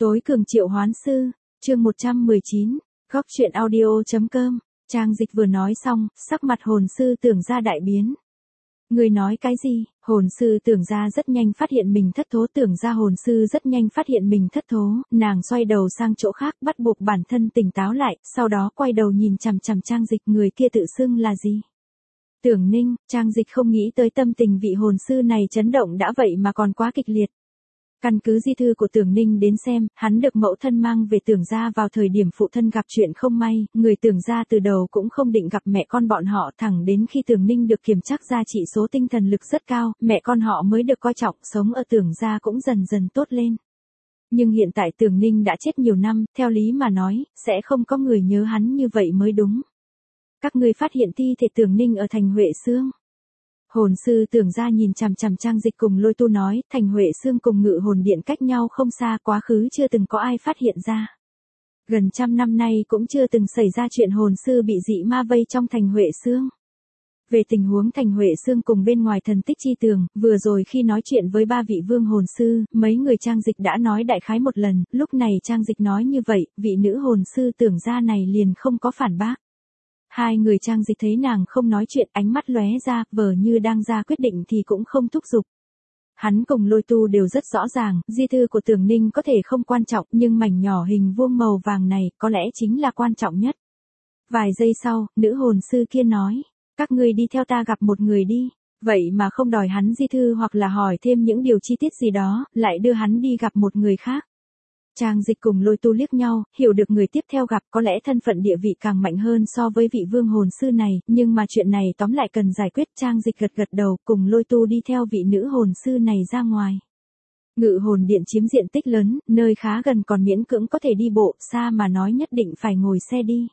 Tối cường triệu hoán sư, chương 119, góc truyện audio.com, Trang Dịch vừa nói xong, sắc mặt hồn sư Tưởng Gia đại biến. Người nói cái gì? Hồn sư Tưởng Gia rất nhanh phát hiện mình thất thố. Tưởng Gia hồn sư rất nhanh phát hiện mình thất thố, nàng xoay đầu sang chỗ khác bắt buộc bản thân tỉnh táo lại, sau đó quay đầu nhìn chằm chằm Trang Dịch. Người kia tự xưng là gì? Tưởng Ninh. Trang Dịch không nghĩ tới tâm tình vị hồn sư này chấn động đã vậy mà còn quá kịch liệt. Căn cứ di thư của Tưởng Ninh đến xem, hắn được mẫu thân mang về Tưởng Gia vào thời điểm phụ thân gặp chuyện không may, người Tưởng Gia từ đầu cũng không định gặp mẹ con bọn họ, thẳng đến khi Tưởng Ninh được kiểm tra ra chỉ số tinh thần lực rất cao, mẹ con họ mới được coi trọng, sống ở Tưởng Gia cũng dần dần tốt lên. Nhưng hiện tại Tưởng Ninh đã chết nhiều năm, theo lý mà nói, sẽ không có người nhớ hắn như vậy mới đúng. Các ngươi phát hiện thi thể Tưởng Ninh ở thành Huệ Xương. Hồn sư Tưởng Gia nhìn chằm chằm Trang Dịch cùng Lôi Tu nói, thành Huệ Xương cùng Ngự Hồn Điện cách nhau không xa, quá khứ chưa từng có ai phát hiện ra. Gần 100 năm nay cũng chưa từng xảy ra chuyện hồn sư bị dị ma vây trong thành Huệ Xương. Về tình huống thành Huệ Xương cùng bên ngoài thần tích chi tường, vừa rồi khi nói chuyện với ba vị vương hồn sư, mấy người Trang Dịch đã nói đại khái một lần, lúc này Trang Dịch nói như vậy, vị nữ hồn sư Tưởng Gia này liền không có phản bác. Hai người Trang Dịch thấy nàng không nói chuyện, ánh mắt lóe ra, vờ như đang ra quyết định thì cũng không thúc giục. Hắn cùng Lôi Tu đều rất rõ ràng, di thư của Tưởng Ninh có thể không quan trọng, nhưng mảnh nhỏ hình vuông màu vàng này có lẽ chính là quan trọng nhất. Vài giây sau, nữ hồn sư kia nói, các ngươi đi theo ta gặp một người đi, vậy mà không đòi hắn di thư hoặc là hỏi thêm những điều chi tiết gì đó, lại đưa hắn đi gặp một người khác. Trang Dịch cùng Lôi Tu liếc nhau, hiểu được người tiếp theo gặp có lẽ thân phận địa vị càng mạnh hơn so với vị vương hồn sư này, nhưng mà chuyện này tóm lại cần giải quyết. Trang Dịch gật gật đầu, cùng Lôi Tu đi theo vị nữ hồn sư này ra ngoài. Ngự Hồn Điện chiếm diện tích lớn, nơi khá gần còn miễn cưỡng có thể đi bộ, xa mà nói nhất định phải ngồi xe đi.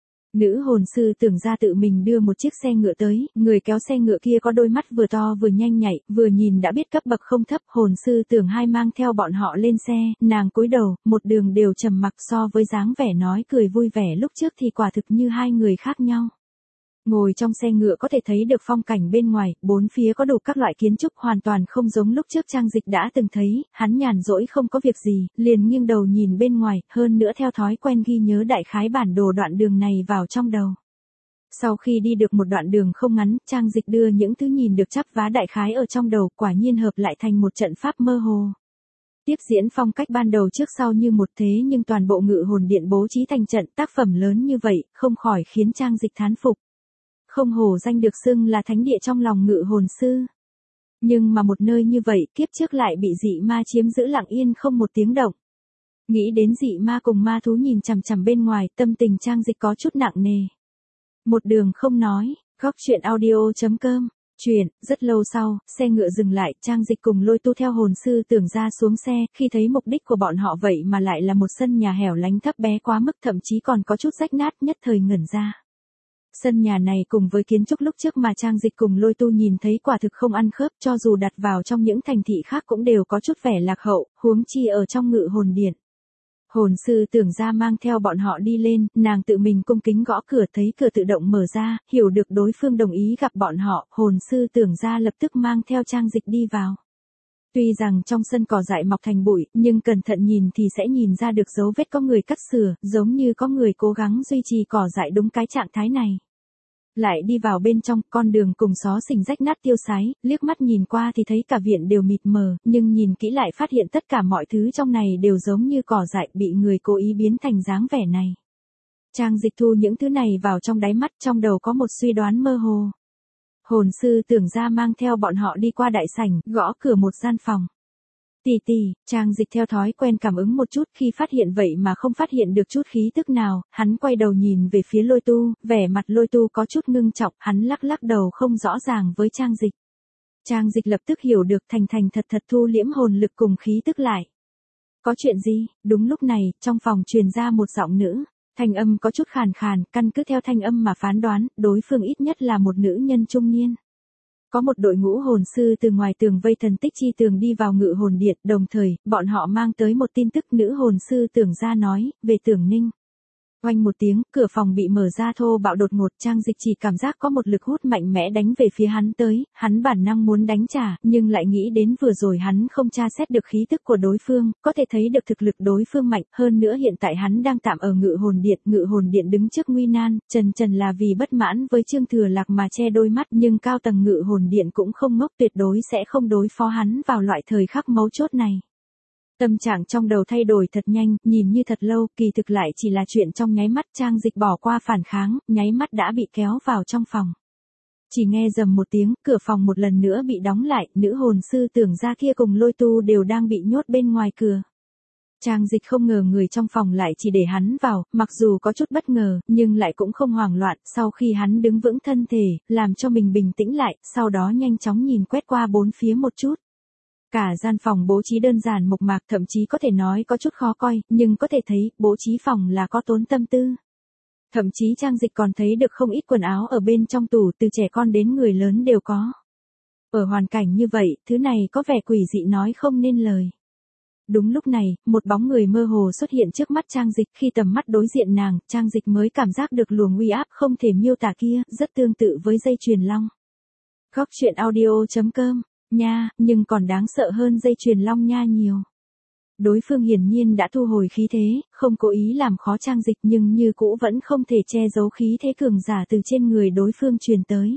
Nữ hồn sư Tưởng Gia tự mình đưa một chiếc xe ngựa tới, người kéo xe ngựa kia có đôi mắt vừa to vừa nhanh nhạy, vừa nhìn đã biết cấp bậc không thấp. Hồn sư Tưởng Hai mang theo bọn họ lên xe, nàng cúi đầu, một đường đều trầm mặc, so với dáng vẻ nói cười vui vẻ lúc trước thì quả thực như hai người khác nhau. Ngồi trong xe ngựa có thể thấy được phong cảnh bên ngoài, bốn phía có đủ các loại kiến trúc hoàn toàn không giống lúc trước Trang Dịch đã từng thấy, hắn nhàn rỗi không có việc gì, liền nghiêng đầu nhìn bên ngoài, hơn nữa theo thói quen ghi nhớ đại khái bản đồ đoạn đường này vào trong đầu. Sau khi đi được một đoạn đường không ngắn, Trang Dịch đưa những thứ nhìn được chắp vá đại khái ở trong đầu, quả nhiên hợp lại thành một trận pháp mơ hồ. Tiếp diễn phong cách ban đầu trước sau như một, thế nhưng toàn bộ Ngự Hồn Điện bố trí thành trận tác phẩm lớn như vậy, không khỏi khiến Trang Dịch thán phục. Không hổ danh được xưng là thánh địa trong lòng ngự hồn sư. Nhưng mà một nơi như vậy, kiếp trước lại bị dị ma chiếm giữ lặng yên không một tiếng động. Nghĩ đến dị ma cùng ma thú nhìn chằm chằm bên ngoài, tâm tình Trang Dịch có chút nặng nề. Một đường không nói, góc truyện audio.com, chuyện, rất lâu sau, xe ngựa dừng lại, Trang Dịch cùng Lôi Tu theo hồn sư Tưởng Gia xuống xe, khi thấy mục đích của bọn họ vậy mà lại là một sân nhà hẻo lánh thấp bé quá mức, thậm chí còn có chút rách nát, nhất thời ngẩn ra. Sân nhà này cùng với kiến trúc lúc trước mà Trang Dịch cùng Lôi Tu nhìn thấy quả thực không ăn khớp, cho dù đặt vào trong những thành thị khác cũng đều có chút vẻ lạc hậu, huống chi ở trong Ngự Hồn Điện. Hồn sư Tưởng Gia mang theo bọn họ đi lên, nàng tự mình cung kính gõ cửa, thấy cửa tự động mở ra, hiểu được đối phương đồng ý gặp bọn họ, hồn sư Tưởng Gia lập tức mang theo Trang Dịch đi vào. Tuy rằng trong sân cỏ dại mọc thành bụi, nhưng cẩn thận nhìn thì sẽ nhìn ra được dấu vết có người cắt sửa, giống như có người cố gắng duy trì cỏ dại đúng cái trạng thái này. Lại đi vào bên trong, con đường cùng xó xỉnh rách nát tiêu sái, liếc mắt nhìn qua thì thấy cả viện đều mịt mờ, nhưng nhìn kỹ lại phát hiện tất cả mọi thứ trong này đều giống như cỏ dại bị người cố ý biến thành dáng vẻ này. Trang Dịch thu những thứ này vào trong đáy mắt, trong đầu có một suy đoán mơ hồ. Hồn sư Tưởng Gia mang theo bọn họ đi qua đại sảnh, gõ cửa một gian phòng. Tỷ tỷ, Trang Dịch theo thói quen cảm ứng một chút, khi phát hiện vậy mà không phát hiện được chút khí tức nào, hắn quay đầu nhìn về phía Lôi Tu, vẻ mặt Lôi Tu có chút ngưng trọng, hắn lắc lắc đầu không rõ ràng với Trang Dịch. Trang Dịch lập tức hiểu được, thành thật thu liễm hồn lực cùng khí tức lại. Có chuyện gì? Đúng lúc này, trong phòng truyền ra một giọng nữ. Thanh âm có chút khàn khàn, căn cứ theo thanh âm mà phán đoán, đối phương ít nhất là một nữ nhân trung niên. Có một đội ngũ hồn sư từ ngoài tường vây thần tích chi tường đi vào Ngự Hồn Điện, đồng thời, bọn họ mang tới một tin tức. Nữ hồn sư Tưởng Gia nói, về Tưởng Ninh. Oanh một tiếng, cửa phòng bị mở ra thô bạo đột ngột, Trang Dịch chỉ cảm giác có một lực hút mạnh mẽ đánh về phía hắn tới, hắn bản năng muốn đánh trả, nhưng lại nghĩ đến vừa rồi hắn không tra xét được khí tức của đối phương, có thể thấy được thực lực đối phương mạnh, hơn nữa hiện tại hắn đang tạm ở Ngự Hồn Điện đứng trước nguy nan, trần là vì bất mãn với Trương Thừa Lạc mà che đôi mắt, nhưng cao tầng Ngự Hồn Điện cũng không ngốc, tuyệt đối sẽ không đối phó hắn vào loại thời khắc mấu chốt này. Tâm trạng trong đầu thay đổi thật nhanh, nhìn như thật lâu, kỳ thực lại chỉ là chuyện trong nháy mắt. Trang Dịch bỏ qua phản kháng, nháy mắt đã bị kéo vào trong phòng. Chỉ nghe rầm một tiếng, cửa phòng một lần nữa bị đóng lại, nữ hồn sư Tưởng Gia kia cùng Lôi Tu đều đang bị nhốt bên ngoài cửa. Trang Dịch không ngờ người trong phòng lại chỉ để hắn vào, mặc dù có chút bất ngờ, nhưng lại cũng không hoảng loạn, sau khi hắn đứng vững thân thể, làm cho mình bình tĩnh lại, sau đó nhanh chóng nhìn quét qua bốn phía một chút. Cả gian phòng bố trí đơn giản mộc mạc, thậm chí có thể nói có chút khó coi, nhưng có thể thấy, bố trí phòng là có tốn tâm tư. Thậm chí Trang Dịch còn thấy được không ít quần áo ở bên trong tủ, từ trẻ con đến người lớn đều có. Ở hoàn cảnh như vậy, thứ này có vẻ quỷ dị nói không nên lời. Đúng lúc này, một bóng người mơ hồ xuất hiện trước mắt Trang Dịch, khi tầm mắt đối diện nàng, Trang Dịch mới cảm giác được luồng uy áp không thể miêu tả kia, rất tương tự với dây chuyền long. Góc truyện audio.com nha, nhưng còn đáng sợ hơn dây chuyền long nha nhiều. Đối phương hiển nhiên đã thu hồi khí thế, không cố ý làm khó Trang Dịch, nhưng như cũ vẫn không thể che giấu khí thế cường giả từ trên người đối phương truyền tới.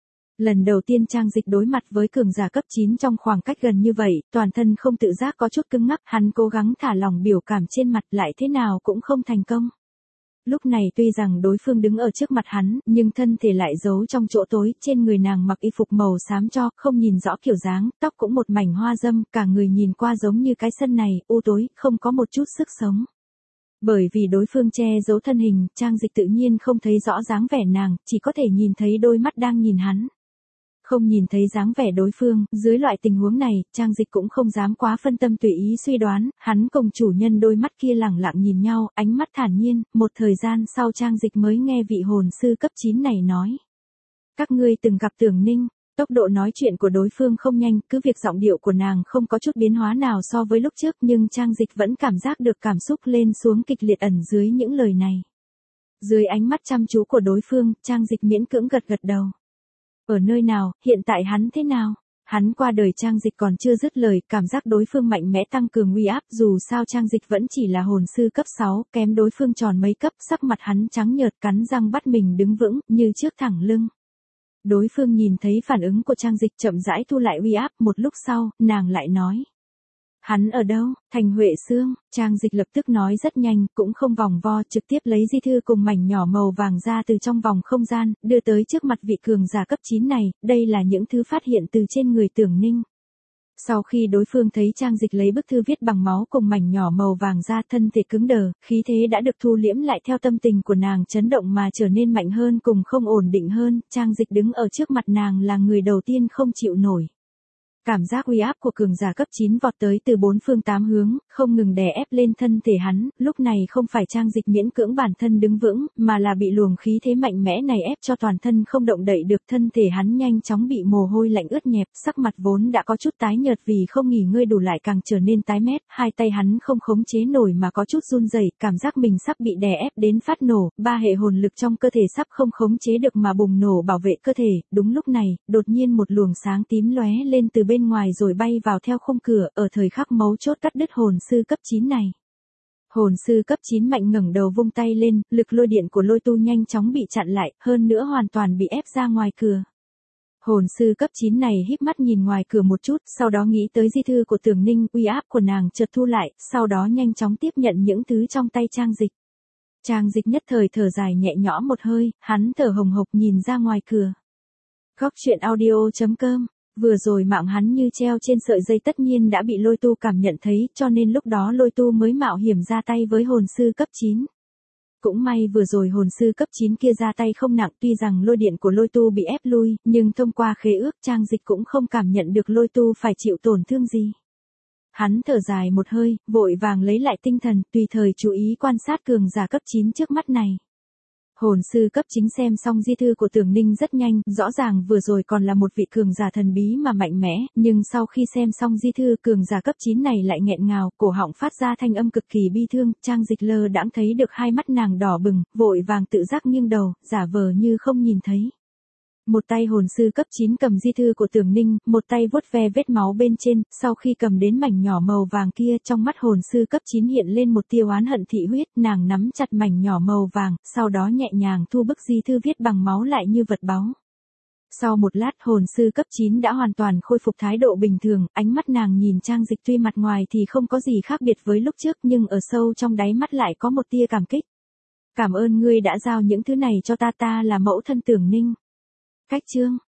Lần đầu tiên Trang Dịch đối mặt với cường giả cấp 9 trong khoảng cách gần như vậy, toàn thân không tự giác có chút cứng ngắc, hắn cố gắng thả lỏng biểu cảm trên mặt, lại thế nào cũng không thành công. Lúc này tuy rằng đối phương đứng ở trước mặt hắn, nhưng thân thể lại giấu trong chỗ tối, trên người nàng mặc y phục màu xám tro, không nhìn rõ kiểu dáng, tóc cũng một mảnh hoa dâm, cả người nhìn qua giống như cái sân này, u tối, không có một chút sức sống. Bởi vì đối phương che giấu thân hình, Trang Dịch tự nhiên không thấy rõ dáng vẻ nàng, chỉ có thể nhìn thấy đôi mắt đang nhìn hắn. Không nhìn thấy dáng vẻ đối phương, dưới loại tình huống này, Trang Dịch cũng không dám quá phân tâm tùy ý suy đoán, hắn cùng chủ nhân đôi mắt kia lẳng lặng nhìn nhau, ánh mắt thản nhiên, một thời gian sau Trang Dịch mới nghe vị hồn sư cấp 9 này nói. Các ngươi từng gặp Tưởng Ninh, tốc độ nói chuyện của đối phương không nhanh, cứ việc giọng điệu của nàng không có chút biến hóa nào so với lúc trước, nhưng Trang Dịch vẫn cảm giác được cảm xúc lên xuống kịch liệt ẩn dưới những lời này. Dưới ánh mắt chăm chú của đối phương, Trang Dịch miễn cưỡng gật gật đầu. Ở nơi nào, hiện tại hắn thế nào? Hắn qua đời. Trang Dịch còn chưa dứt lời, cảm giác đối phương mạnh mẽ tăng cường uy áp, dù sao Trang Dịch vẫn chỉ là hồn sư cấp 6, kém đối phương tròn mấy cấp, sắc mặt hắn trắng nhợt cắn răng bắt mình đứng vững, như trước thẳng lưng. Đối phương nhìn thấy phản ứng của Trang Dịch chậm rãi thu lại uy áp, một lúc sau, nàng lại nói. Hắn ở đâu? Thành Huệ Xương. Trang Dịch lập tức nói rất nhanh, cũng không vòng vo, trực tiếp lấy di thư cùng mảnh nhỏ màu vàng ra từ trong vòng không gian, đưa tới trước mặt vị cường giả cấp 9 này, đây là những thứ phát hiện từ trên người Tưởng Ninh. Sau khi đối phương thấy Trang Dịch lấy bức thư viết bằng máu cùng mảnh nhỏ màu vàng ra, thân thể cứng đờ, khí thế đã được thu liễm lại theo tâm tình của nàng chấn động mà trở nên mạnh hơn cùng không ổn định hơn, Trang Dịch đứng ở trước mặt nàng là người đầu tiên không chịu nổi. Cảm giác uy áp của cường giả cấp 9 vọt tới từ bốn phương tám hướng, không ngừng đè ép lên thân thể hắn, lúc này không phải Trang Dịch miễn cưỡng bản thân đứng vững, mà là bị luồng khí thế mạnh mẽ này ép cho toàn thân không động đậy được, thân thể hắn nhanh chóng bị mồ hôi lạnh ướt nhẹp, sắc mặt vốn đã có chút tái nhợt vì không nghỉ ngơi đủ lại càng trở nên tái mét, hai tay hắn không khống chế nổi mà có chút run rẩy, cảm giác mình sắp bị đè ép đến phát nổ, ba hệ hồn lực trong cơ thể sắp không khống chế được mà bùng nổ bảo vệ cơ thể. Đúng lúc này, đột nhiên một luồng sáng tím lóe lên từ bên ngoài rồi bay vào theo khung cửa, ở thời khắc mấu chốt cắt đứt hồn sư cấp 9 này. Hồn sư cấp 9 mạnh ngẩng đầu vung tay lên, lực lôi điện của Lôi Tu nhanh chóng bị chặn lại, hơn nữa hoàn toàn bị ép ra ngoài cửa. Hồn sư cấp 9 này híp mắt nhìn ngoài cửa một chút, sau đó nghĩ tới di thư của Tưởng Ninh, uy áp của nàng chợt thu lại, sau đó nhanh chóng tiếp nhận những thứ trong tay Trang Dịch. Trang Dịch nhất thời thở dài nhẹ nhõm một hơi, hắn thở hồng hộc nhìn ra ngoài cửa. Góc truyện audio.com Vừa rồi mạng hắn như treo trên sợi dây tất nhiên đã bị Lôi Tu cảm nhận thấy, cho nên lúc đó Lôi Tu mới mạo hiểm ra tay với hồn sư cấp 9. Cũng may vừa rồi hồn sư cấp 9 kia ra tay không nặng, tuy rằng lôi điện của Lôi Tu bị ép lui, nhưng thông qua khế ước Trang Dịch cũng không cảm nhận được Lôi Tu phải chịu tổn thương gì. Hắn thở dài một hơi, vội vàng lấy lại tinh thần, tùy thời chú ý quan sát cường giả cấp 9 trước mắt này. Hồn sư cấp 9 xem xong di thư của Tưởng Ninh rất nhanh, rõ ràng vừa rồi còn là một vị cường giả thần bí mà mạnh mẽ, nhưng sau khi xem xong di thư cường giả cấp 9 này lại nghẹn ngào, cổ họng phát ra thanh âm cực kỳ bi thương, Trang Dịch lơ đãng thấy được hai mắt nàng đỏ bừng, vội vàng tự giác nghiêng đầu, giả vờ như không nhìn thấy. Một tay hồn sư cấp 9 cầm di thư của Tưởng Ninh, một tay vuốt ve vết máu bên trên, sau khi cầm đến mảnh nhỏ màu vàng kia, trong mắt hồn sư cấp 9 hiện lên một tia oán hận thị huyết, nàng nắm chặt mảnh nhỏ màu vàng, sau đó nhẹ nhàng thu bức di thư viết bằng máu lại như vật báu. Sau một lát hồn sư cấp 9 đã hoàn toàn khôi phục thái độ bình thường, ánh mắt nàng nhìn Trang Dịch tuy mặt ngoài thì không có gì khác biệt với lúc trước nhưng ở sâu trong đáy mắt lại có một tia cảm kích. Cảm ơn ngươi đã giao những thứ này cho ta, ta là mẫu thân Tưởng Ninh. Cách chương